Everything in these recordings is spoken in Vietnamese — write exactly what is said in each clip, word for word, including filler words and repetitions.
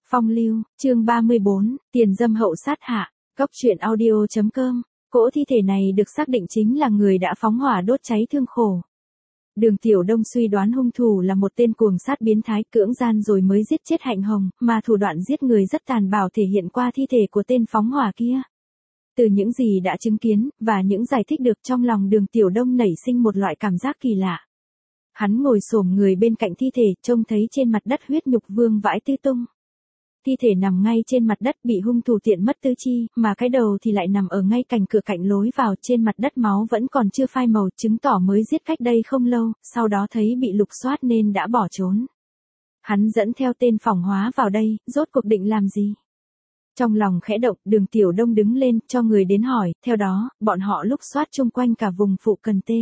Phong lưu, chương ba mươi bốn, tiền dâm hậu sát hạ, cốc truyện audio chấm com. Cỗ thi thể này được xác định chính là người đã phóng hỏa đốt cháy thương khổ. Đường Tiểu Đông suy đoán hung thủ là một tên cuồng sát biến thái cưỡng gian rồi mới giết chết Hạnh Hồng, mà thủ đoạn giết người rất tàn bạo thể hiện qua thi thể của tên phóng hỏa kia. Từ những gì đã chứng kiến, và những giải thích được trong lòng Đường Tiểu Đông nảy sinh một loại cảm giác kỳ lạ. Hắn ngồi xổm người bên cạnh thi thể, trông thấy trên mặt đất huyết nhục vương vãi tứ tung. Thi thể nằm ngay trên mặt đất bị hung thủ tiện mất tứ chi, mà cái đầu thì lại nằm ở ngay cạnh cửa cạnh lối vào, trên mặt đất máu vẫn còn chưa phai màu, chứng tỏ mới giết cách đây không lâu, sau đó thấy bị lục soát nên đã bỏ trốn. Hắn dẫn theo tên phỏng hóa vào đây, rốt cuộc định làm gì? Trong lòng khẽ động, Đường Tiểu Đông đứng lên, cho người đến hỏi, theo đó, bọn họ lục soát chung quanh cả vùng phụ cần tê.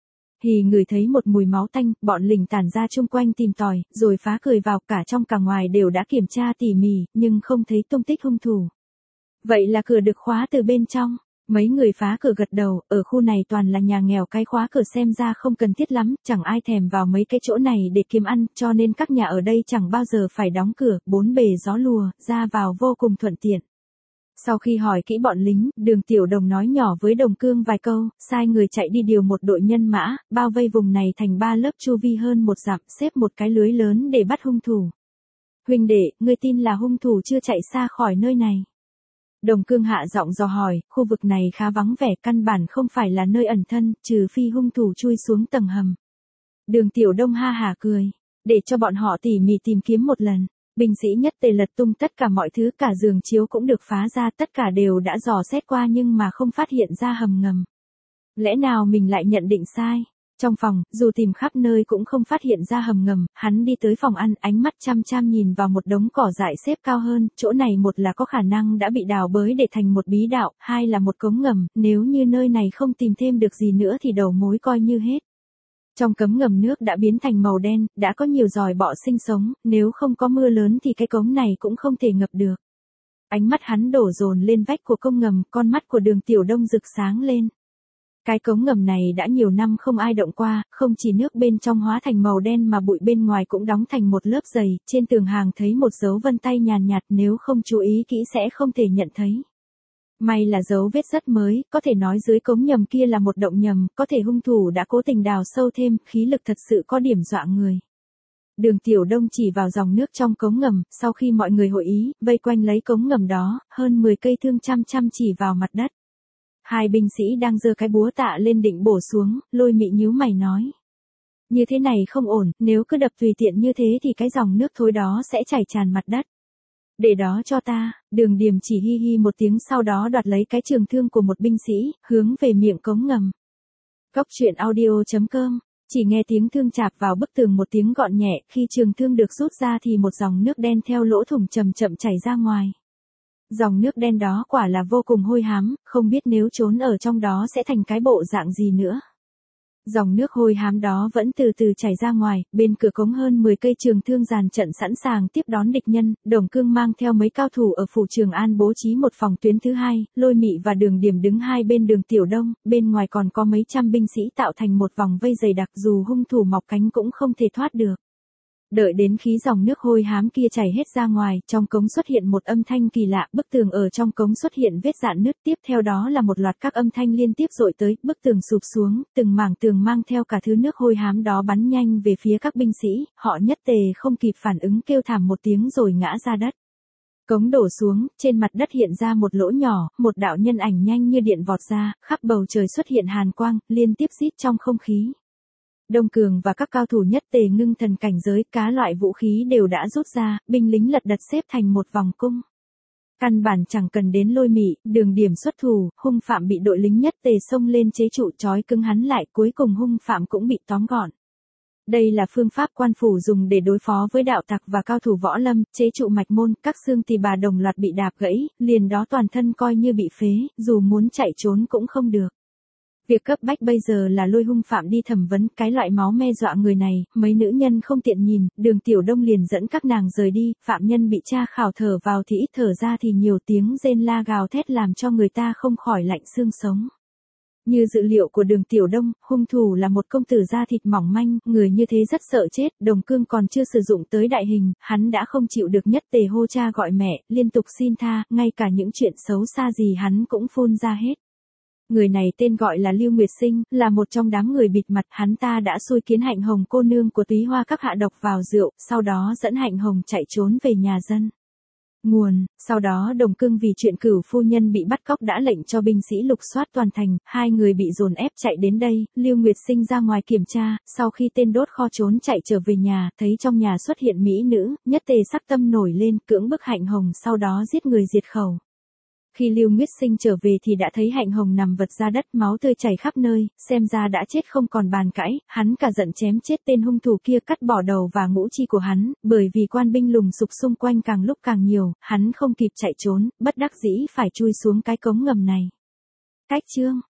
Hì người thấy một mùi máu tanh, bọn lình tản ra chung quanh tìm tòi, rồi phá cười vào, cả trong cả ngoài đều đã kiểm tra tỉ mỉ, nhưng không thấy tung tích hung thủ. Vậy là cửa được khóa từ bên trong. Mấy người phá cửa gật đầu, ở khu này toàn là nhà nghèo, cái khóa cửa xem ra không cần thiết lắm, chẳng ai thèm vào mấy cái chỗ này để kiếm ăn, cho nên các nhà ở đây chẳng bao giờ phải đóng cửa, bốn bề gió lùa, ra vào vô cùng thuận tiện. Sau khi hỏi kỹ bọn lính, Đường Tiểu Đồng nói nhỏ với Đồng Cương vài câu, sai người chạy đi điều một đội nhân mã, bao vây vùng này thành ba lớp chu vi hơn một dặm, xếp một cái lưới lớn để bắt hung thủ. Huynh đệ, ngươi tin là hung thủ chưa chạy xa khỏi nơi này? Đồng Cương hạ giọng dò hỏi, khu vực này khá vắng vẻ, căn bản không phải là nơi ẩn thân, trừ phi hung thủ chui xuống tầng hầm. Đường Tiểu Đông ha hả cười, để cho bọn họ tỉ mỉ tìm kiếm một lần. Binh sĩ nhất tề lật tung tất cả mọi thứ, cả giường chiếu cũng được phá ra, tất cả đều đã dò xét qua nhưng mà không phát hiện ra hầm ngầm. Lẽ nào mình lại nhận định sai? Trong phòng, dù tìm khắp nơi cũng không phát hiện ra hầm ngầm, hắn đi tới phòng ăn, ánh mắt chăm chăm nhìn vào một đống cỏ dại xếp cao hơn, chỗ này một là có khả năng đã bị đào bới để thành một bí đạo, hai là một cống ngầm, nếu như nơi này không tìm thêm được gì nữa thì đầu mối coi như hết. Trong cống ngầm nước đã biến thành màu đen, đã có nhiều giòi bọ sinh sống, nếu không có mưa lớn thì cái cống này cũng không thể ngập được. Ánh mắt hắn đổ dồn lên vách của cống ngầm, con mắt của Đường Tiểu Đông rực sáng lên. Cái cống ngầm này đã nhiều năm không ai động qua, không chỉ nước bên trong hóa thành màu đen mà bụi bên ngoài cũng đóng thành một lớp dày, trên tường hàng thấy một dấu vân tay nhàn nhạt, nếu không chú ý kỹ sẽ không thể nhận thấy. May là dấu vết rất mới, có thể nói dưới cống nhầm kia là một động nhầm, có thể hung thủ đã cố tình đào sâu thêm, khí lực thật sự có điểm dọa người. Đường Tiểu Đông chỉ vào dòng nước trong cống ngầm, sau khi mọi người hội ý, vây quanh lấy cống ngầm đó, hơn mười cây thương chăm chăm chỉ vào mặt đất. Hai binh sĩ đang giơ cái búa tạ lên định bổ xuống, Lôi Mị nhíu mày nói. Như thế này không ổn, nếu cứ đập tùy tiện như thế thì cái dòng nước thối đó sẽ chảy tràn mặt đất. Để đó cho ta, Đường Điềm chỉ hi hi một tiếng, sau đó đoạt lấy cái trường thương của một binh sĩ, hướng về miệng cống ngầm. Cốc truyện audio chấm com, chỉ nghe tiếng thương chạp vào bức tường một tiếng gọn nhẹ, khi trường thương được rút ra thì một dòng nước đen theo lỗ thủng chậm chậm chảy ra ngoài. Dòng nước đen đó quả là vô cùng hôi hám, không biết nếu trốn ở trong đó sẽ thành cái bộ dạng gì nữa. Dòng nước hôi hám đó vẫn từ từ chảy ra ngoài, bên cửa cống hơn mười cây trường thương dàn trận sẵn sàng tiếp đón địch nhân, Đồng Cương mang theo mấy cao thủ ở phủ Trường An bố trí một phòng tuyến thứ hai, Lôi Mị và Đường Điểm đứng hai bên Đường Tiểu Đông, bên ngoài còn có mấy trăm binh sĩ tạo thành một vòng vây dày đặc, dù hung thủ mọc cánh cũng không thể thoát được. Đợi đến khi dòng nước hôi hám kia chảy hết ra ngoài, trong cống xuất hiện một âm thanh kỳ lạ, bức tường ở trong cống xuất hiện vết rạn nứt, tiếp theo đó là một loạt các âm thanh liên tiếp dội tới, bức tường sụp xuống, từng mảng tường mang theo cả thứ nước hôi hám đó bắn nhanh về phía các binh sĩ, họ nhất tề không kịp phản ứng kêu thảm một tiếng rồi ngã ra đất. Cống đổ xuống, trên mặt đất hiện ra một lỗ nhỏ, một đạo nhân ảnh nhanh như điện vọt ra, khắp bầu trời xuất hiện hàn quang, liên tiếp rít trong không khí. Đông Cường và các cao thủ nhất tề ngưng thần cảnh giới, cá loại vũ khí đều đã rút ra, binh lính lật đật xếp thành một vòng cung. Căn bản chẳng cần đến Lôi Mị, Đường Điểm xuất thủ, hung phạm bị đội lính nhất tề xông lên chế trụ trói cứng hắn lại, cuối cùng hung phạm cũng bị tóm gọn. Đây là phương pháp quan phủ dùng để đối phó với đạo tặc và cao thủ võ lâm, chế trụ mạch môn, các xương tỳ bà đồng loạt bị đạp gãy, liền đó toàn thân coi như bị phế, dù muốn chạy trốn cũng không được. Việc cấp bách bây giờ là lôi hung phạm đi thẩm vấn, cái loại máu me dọa người này, mấy nữ nhân không tiện nhìn, Đường Tiểu Đông liền dẫn các nàng rời đi, phạm nhân bị tra khảo thở vào thì ít thở ra thì nhiều, tiếng rên la gào thét làm cho người ta không khỏi lạnh xương sống. Như dự liệu của Đường Tiểu Đông, hung thủ là một công tử da thịt mỏng manh, người như thế rất sợ chết, Đồng Cương còn chưa sử dụng tới đại hình, hắn đã không chịu được nhất tề hô cha gọi mẹ, liên tục xin tha, ngay cả những chuyện xấu xa gì hắn cũng phun ra hết. Người này tên gọi là Lưu Nguyệt Sinh, là một trong đám người bịt mặt, hắn ta đã xui khiến Hạnh Hồng cô nương của Túy Hoa các hạ độc vào rượu, sau đó dẫn Hạnh Hồng chạy trốn về nhà dân. Nguồn, sau đó Đồng Cương vì chuyện cửu phu nhân bị bắt cóc đã lệnh cho binh sĩ lục soát toàn thành, hai người bị dồn ép chạy đến đây, Lưu Nguyệt Sinh ra ngoài kiểm tra, sau khi tên đốt kho trốn chạy trở về nhà, thấy trong nhà xuất hiện mỹ nữ, nhất tề sắc tâm nổi lên, cưỡng bức Hạnh Hồng sau đó giết người diệt khẩu. Khi Lưu Nguyệt Sinh trở về thì đã thấy Hạnh Hồng nằm vật ra đất, máu tươi chảy khắp nơi, xem ra đã chết không còn bàn cãi, hắn cả giận chém chết tên hung thủ kia, cắt bỏ đầu và ngũ chi của hắn, bởi vì quan binh lùng sục xung quanh càng lúc càng nhiều, hắn không kịp chạy trốn, bất đắc dĩ phải chui xuống cái cống ngầm này. Cách chương